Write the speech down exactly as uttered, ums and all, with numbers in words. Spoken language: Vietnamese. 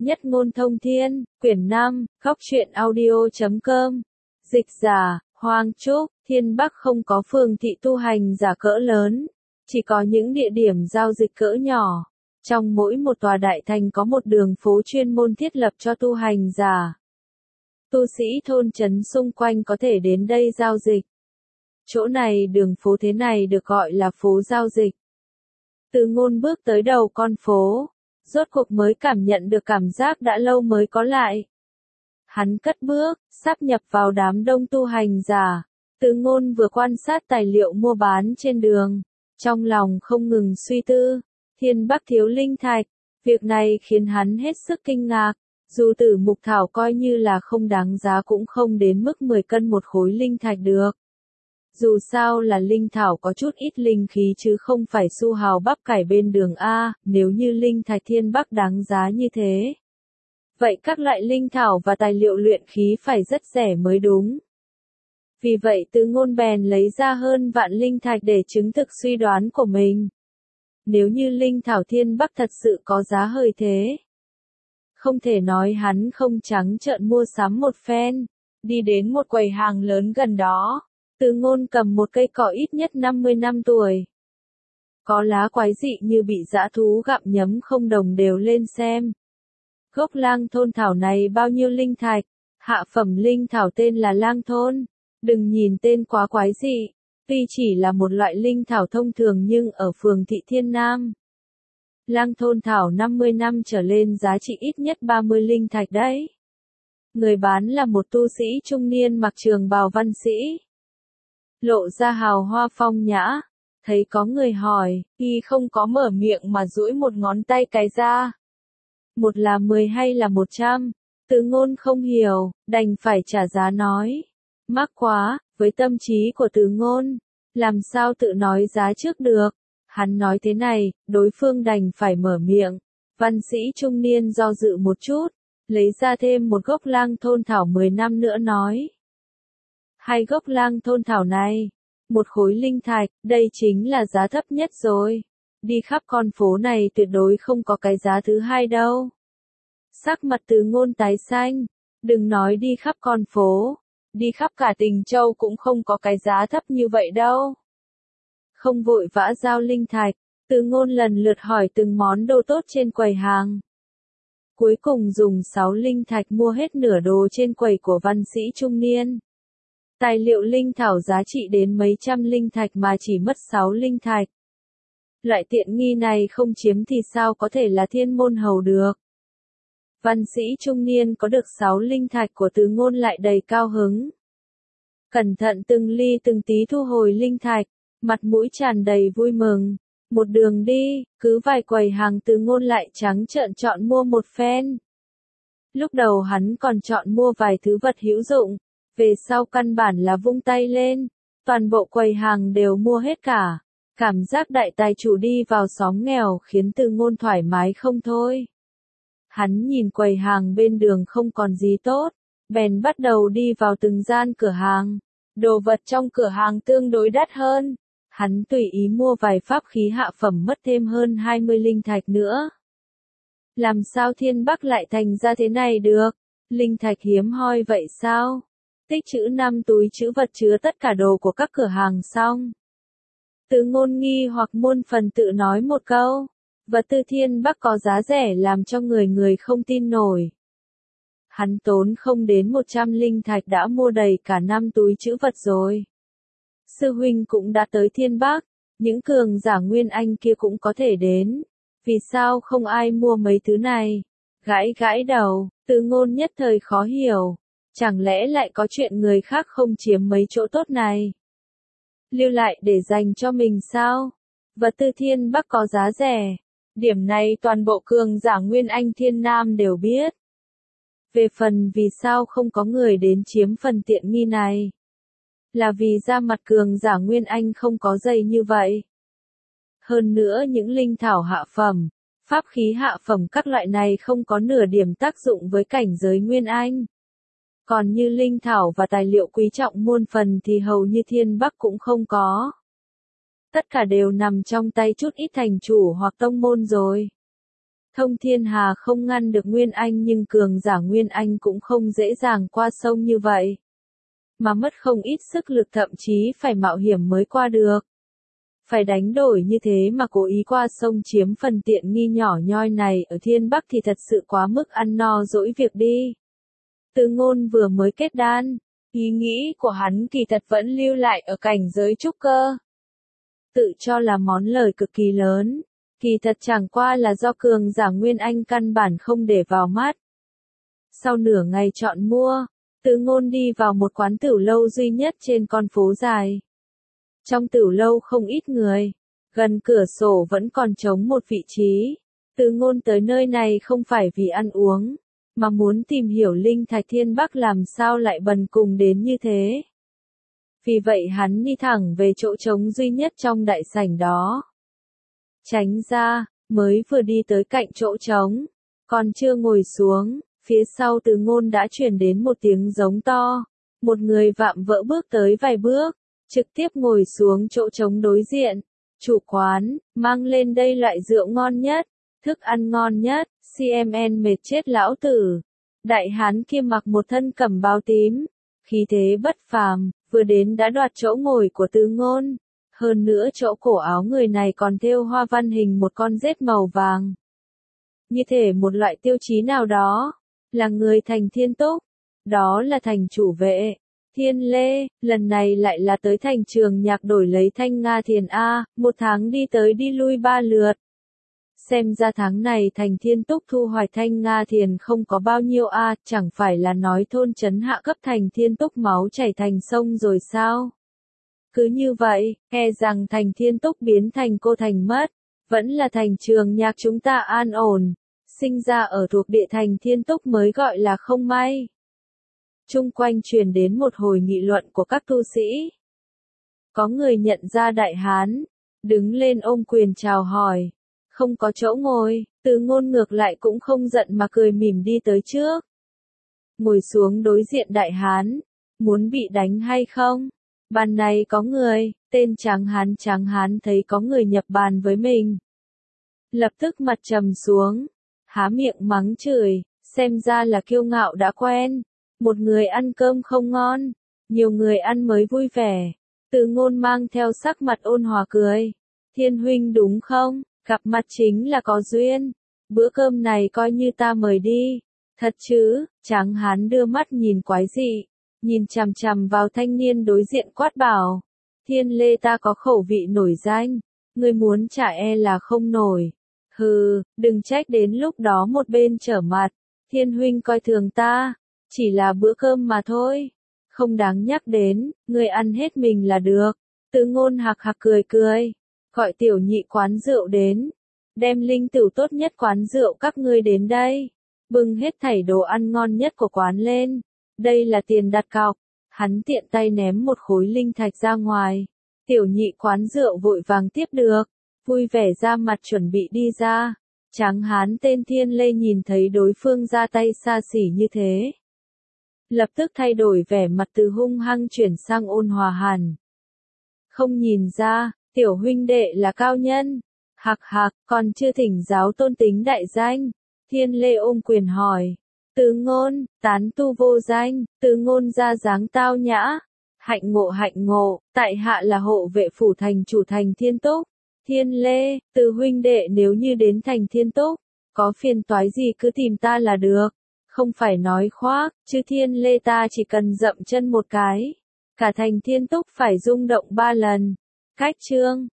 Nhất ngôn thông thiên, quyển năm, góc truyện audio chấm com. Dịch giả, Hoàng Trúc, Thiên Bắc không có phường thị tu hành giả cỡ lớn, chỉ có những địa điểm giao dịch cỡ nhỏ. Trong mỗi một tòa đại thành có một đường phố chuyên môn thiết lập cho tu hành giả. Tu sĩ thôn trấn xung quanh có thể đến đây giao dịch. Chỗ này đường phố thế này được gọi là phố giao dịch. Từ Ngôn bước tới đầu con phố, rốt cuộc mới cảm nhận được cảm giác đã lâu mới có lại. Hắn cất bước, sáp nhập vào đám đông tu hành giả. Từ Ngôn vừa quan sát tài liệu mua bán trên đường, trong lòng không ngừng suy tư. Thiên Bắc thiếu linh thạch, việc này khiến hắn hết sức kinh ngạc. Dù tử mục thảo coi như là không đáng giá cũng không đến mức mười cân một khối linh thạch được. Dù sao là linh thảo có chút ít linh khí chứ không phải su hào bắp cải bên đường A, nếu như linh thạch Thiên Bắc đáng giá như thế. Vậy các loại linh thảo và tài liệu luyện khí phải rất rẻ mới đúng. Vì vậy Từ Ngôn bèn lấy ra hơn vạn linh thạch để chứng thực suy đoán của mình. Nếu như linh thảo Thiên Bắc thật sự có giá hời thế, không thể nói hắn không trắng trợn mua sắm một phen. Đi đến một quầy hàng lớn gần đó, Từ Ngôn cầm một cây cỏ ít nhất năm mươi năm tuổi. Có lá quái dị như bị dã thú gặm nhấm không đồng đều lên xem. Gốc lang thôn thảo này bao nhiêu linh thạch? Hạ phẩm linh thảo tên là lang thôn. Đừng nhìn tên quá quái dị, tuy chỉ là một loại linh thảo thông thường nhưng ở phường thị Thiên Nam. Lang thôn thảo năm mươi năm trở lên giá trị ít nhất ba mươi linh thạch đấy. Người bán là một tu sĩ trung niên mặc trường bào văn sĩ. Lộ ra hào hoa phong nhã. Thấy có người hỏi, y không có mở miệng mà duỗi một ngón tay cái ra. Một là mười hay là một trăm? Từ Ngôn không hiểu, đành phải trả giá nói. Mắc quá, với tâm trí của Từ Ngôn, làm sao tự nói giá trước được. Hắn nói thế này, đối phương đành phải mở miệng. Văn sĩ trung niên do dự một chút, lấy ra thêm một gốc lang thôn thảo mười năm nữa nói. Hai gốc lang thôn thảo này, một khối linh thạch, đây chính là giá thấp nhất rồi. Đi khắp con phố này tuyệt đối không có cái giá thứ hai đâu. Sắc mặt Từ Ngôn tái xanh, đừng nói đi khắp con phố, đi khắp cả Tình Châu cũng không có cái giá thấp như vậy đâu. Không vội vã giao linh thạch, Từ Ngôn lần lượt hỏi từng món đồ tốt trên quầy hàng. Cuối cùng dùng sáu linh thạch mua hết nửa đồ trên quầy của văn sĩ trung niên. Tài liệu linh thảo giá trị đến mấy trăm linh thạch mà chỉ mất sáu linh thạch. Loại tiện nghi này không chiếm thì sao có thể là thiên môn hầu được. Văn sĩ trung niên có được sáu linh thạch của Từ Ngôn lại đầy cao hứng. Cẩn thận từng ly từng tí thu hồi linh thạch, mặt mũi tràn đầy vui mừng. Một đường đi, cứ vài quầy hàng Từ Ngôn lại trắng trợn chọn mua một phen. Lúc đầu hắn còn chọn mua vài thứ vật hữu dụng, về sau căn bản là vung tay lên, toàn bộ quầy hàng đều mua hết cả. Cảm giác đại tài chủ đi vào xóm nghèo khiến Từ Ngôn thoải mái không thôi. Hắn nhìn quầy hàng bên đường không còn gì tốt, bèn bắt đầu đi vào từng gian cửa hàng. Đồ vật trong cửa hàng tương đối đắt hơn. Hắn tùy ý mua vài pháp khí hạ phẩm mất thêm hơn hai mươi linh thạch nữa. Làm sao Thiên Bắc lại thành ra thế này được? Linh thạch hiếm hoi vậy sao? Tích trữ năm túi trữ vật chứa tất cả đồ của các cửa hàng xong. Từ Ngôn nghi hoặc muôn phần tự nói một câu. Vật tư Thiên Bắc có giá rẻ làm cho người người không tin nổi. Hắn tốn không đến một trăm linh thạch đã mua đầy cả năm túi trữ vật rồi. Sư huynh cũng đã tới Thiên Bắc, những cường giả Nguyên Anh kia cũng có thể đến. Vì sao không ai mua mấy thứ này? Gãi gãi đầu, Từ Ngôn nhất thời khó hiểu. Chẳng lẽ lại có chuyện người khác không chiếm mấy chỗ tốt này? Lưu lại để dành cho mình sao? Vật tư Thiên Bắc có giá rẻ. Điểm này toàn bộ cường giả Nguyên Anh Thiên Nam đều biết. Về phần vì sao không có người đến chiếm phần tiện nghi này? Là vì da mặt cường giả Nguyên Anh không có dày như vậy. Hơn nữa những linh thảo hạ phẩm, pháp khí hạ phẩm các loại này không có nửa điểm tác dụng với cảnh giới Nguyên Anh. Còn như linh thảo và tài liệu quý trọng muôn phần thì hầu như Thiên Bắc cũng không có. Tất cả đều nằm trong tay chút ít thành chủ hoặc tông môn rồi. Thông thiên hà không ngăn được Nguyên Anh nhưng cường giả Nguyên Anh cũng không dễ dàng qua sông như vậy. Mà mất không ít sức lực thậm chí phải mạo hiểm mới qua được. Phải đánh đổi như thế mà cố ý qua sông chiếm phần tiện nghi nhỏ nhoi này ở Thiên Bắc thì thật sự quá mức ăn no dỗi việc đi. Từ Ngôn vừa mới kết đan, ý nghĩ của hắn kỳ thật vẫn lưu lại ở cảnh giới trúc cơ. Tự cho là món lời cực kỳ lớn, kỳ thật chẳng qua là do cường giả Nguyên Anh căn bản không để vào mắt. Sau nửa ngày chọn mua, Từ Ngôn đi vào một quán tửu lâu duy nhất trên con phố dài. Trong tửu lâu không ít người, gần cửa sổ vẫn còn trống một vị trí. Từ Ngôn tới nơi này không phải vì ăn uống, mà muốn tìm hiểu linh thạch Thiên Bắc làm sao lại bần cùng đến như thế. Vì vậy hắn đi thẳng về chỗ trống duy nhất trong đại sảnh đó. Tránh ra, mới vừa đi tới cạnh chỗ trống, còn chưa ngồi xuống, phía sau Từ Ngôn đã truyền đến một tiếng giống to. Một người vạm vỡ bước tới vài bước, trực tiếp ngồi xuống chỗ trống đối diện. Chủ quán, mang lên đây loại rượu ngon nhất, thức ăn ngon nhất, xê em en mệt chết lão tử. Đại hán kia mặc một thân cẩm bào tím, khí thế bất phàm, vừa đến đã đoạt chỗ ngồi của Từ Ngôn. Hơn nữa chỗ cổ áo người này còn thêu hoa văn hình một con rết màu vàng. Như thể một loại tiêu chí nào đó, là người thành Thiên Túc, đó là thành chủ vệ. Thiên Lê, lần này lại là tới thành Trường Nhạc đổi lấy Thanh Nga Thiền A, một tháng đi tới đi lui ba lượt. Xem ra tháng này thành Thiên Túc thu hoạch Thanh Nga Thiền không có bao nhiêu A, chẳng phải là nói thôn trấn hạ cấp thành Thiên Túc máu chảy thành sông rồi sao? Cứ như vậy, e rằng thành Thiên Túc biến thành cô thành mất, vẫn là thành Trường Nhạc chúng ta an ổn, sinh ra ở thuộc địa thành Thiên Túc mới gọi là không may. Chung quanh truyền đến một hồi nghị luận của các tu sĩ. Có người nhận ra đại hán, đứng lên ôm quyền chào hỏi. Không có chỗ ngồi, Từ Ngôn ngược lại cũng không giận mà cười mỉm đi tới trước. Ngồi xuống đối diện đại hán, muốn bị đánh hay không? Bàn này có người, tên Tráng Hán Tráng Hán thấy có người nhập bàn với mình. Lập tức mặt trầm xuống, há miệng mắng chửi, xem ra là kiêu ngạo đã quen. Một người ăn cơm không ngon, nhiều người ăn mới vui vẻ. Từ Ngôn mang theo sắc mặt ôn hòa cười. Thiên huynh đúng không? Gặp mặt chính là có duyên. Bữa cơm này coi như ta mời đi. Thật chứ? Tráng hán đưa mắt nhìn quái dị, nhìn chằm chằm vào thanh niên đối diện quát bảo. Thiên Lê ta có khẩu vị nổi danh, ngươi muốn trả e là không nổi. Hừ, đừng trách đến lúc đó một bên trở mặt. Thiên huynh coi thường ta. Chỉ là bữa cơm mà thôi, không đáng nhắc đến, ngươi ăn hết mình là được. Từ Ngôn hạc hạc cười cười, gọi tiểu nhị quán rượu đến, đem linh tửu tốt nhất quán rượu các ngươi đến đây, bưng hết thảy đồ ăn ngon nhất của quán lên, đây là tiền đặt cọc. Hắn tiện tay ném một khối linh thạch ra ngoài, tiểu nhị quán rượu vội vàng tiếp được, vui vẻ ra mặt chuẩn bị đi ra. Tráng hán tên Thiên Lê nhìn thấy đối phương ra tay xa xỉ như thế, lập tức thay đổi vẻ mặt từ hung hăng chuyển sang ôn hòa hẳn. Không nhìn ra, tiểu huynh đệ là cao nhân. Hạc hạc, còn chưa thỉnh giáo tôn tính đại danh. Thiên Lê ôm quyền hỏi. Từ Ngôn, tán tu vô danh, Từ Ngôn ra dáng tao nhã. Hạnh ngộ hạnh ngộ, tại hạ là hộ vệ phủ thành chủ thành Thiên Túc. Thiên Lê, từ huynh đệ nếu như đến thành Thiên Túc, có phiền toái gì cứ tìm ta là được. Không phải nói khoác, chứ Thiên Lê ta chỉ cần dậm chân một cái. Cả thành Thiên Túc phải rung động ba lần. Cách chương